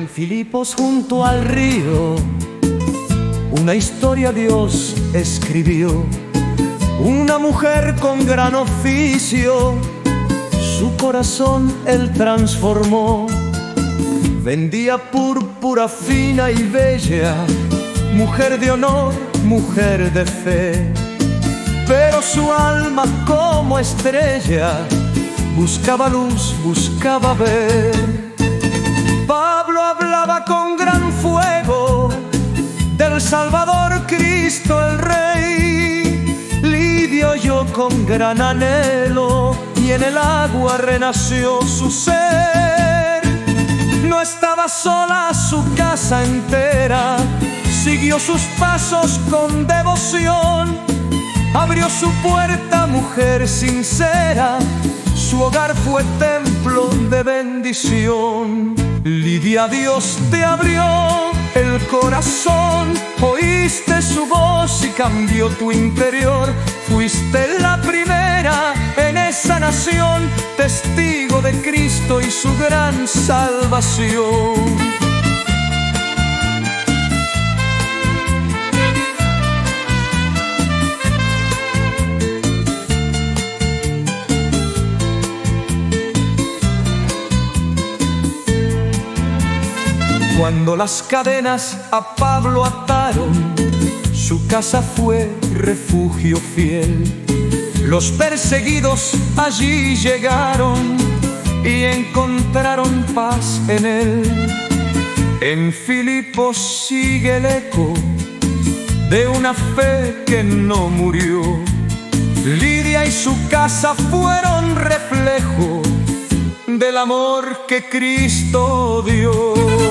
En Filipos junto al río, una historia Dios escribió. Una mujer con gran oficio, su corazón Él transformó. Vendía púrpura fina y bella, mujer de honor, mujer de fe. Pero su alma como estrella buscaba luz, buscaba ver. Pablo hablaba con gran fuego del Salvador Cristo el Rey. Lidia oyó con gran anhelo y en el agua renació su ser. No estaba sola, su casa entera siguió sus pasos con devoción. Abrió su puerta, mujer sincera, su hogar fue templo de bendición. Lidia, Dios te abrió el corazón, oíste su voz y cambió tu interior. Fuiste la primera en esa nación, testigo de Cristo y su gran salvación. Cuando las cadenas a Pablo ataron, su casa fue refugio fiel. Los perseguidos allí llegaron y encontraron paz en él. En Filipos sigue el eco de una fe que no murió. Lidia y su casa fueron reflejo del amor que Cristo dio.